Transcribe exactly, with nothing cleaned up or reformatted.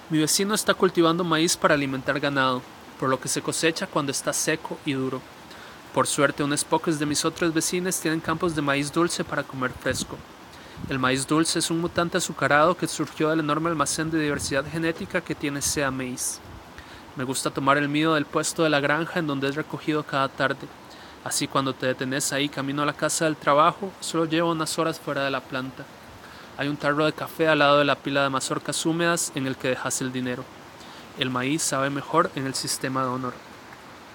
Mi vecino está cultivando maíz para alimentar ganado, por lo que se cosecha cuando está seco y duro. Por suerte, unos pocos de mis otros vecinos tienen campos de maíz dulce para comer fresco. El maíz dulce es un mutante azucarado que surgió del enorme almacén de diversidad genética que tiene Sea Maíz. Me gusta tomar el mío del puesto de la granja en donde es recogido cada tarde. Así cuando te detenés ahí camino a la casa del trabajo, solo llevo unas horas fuera de la planta. Hay un tarro de café al lado de la pila de mazorcas húmedas en el que dejas el dinero. El maíz sabe mejor en el sistema de honor.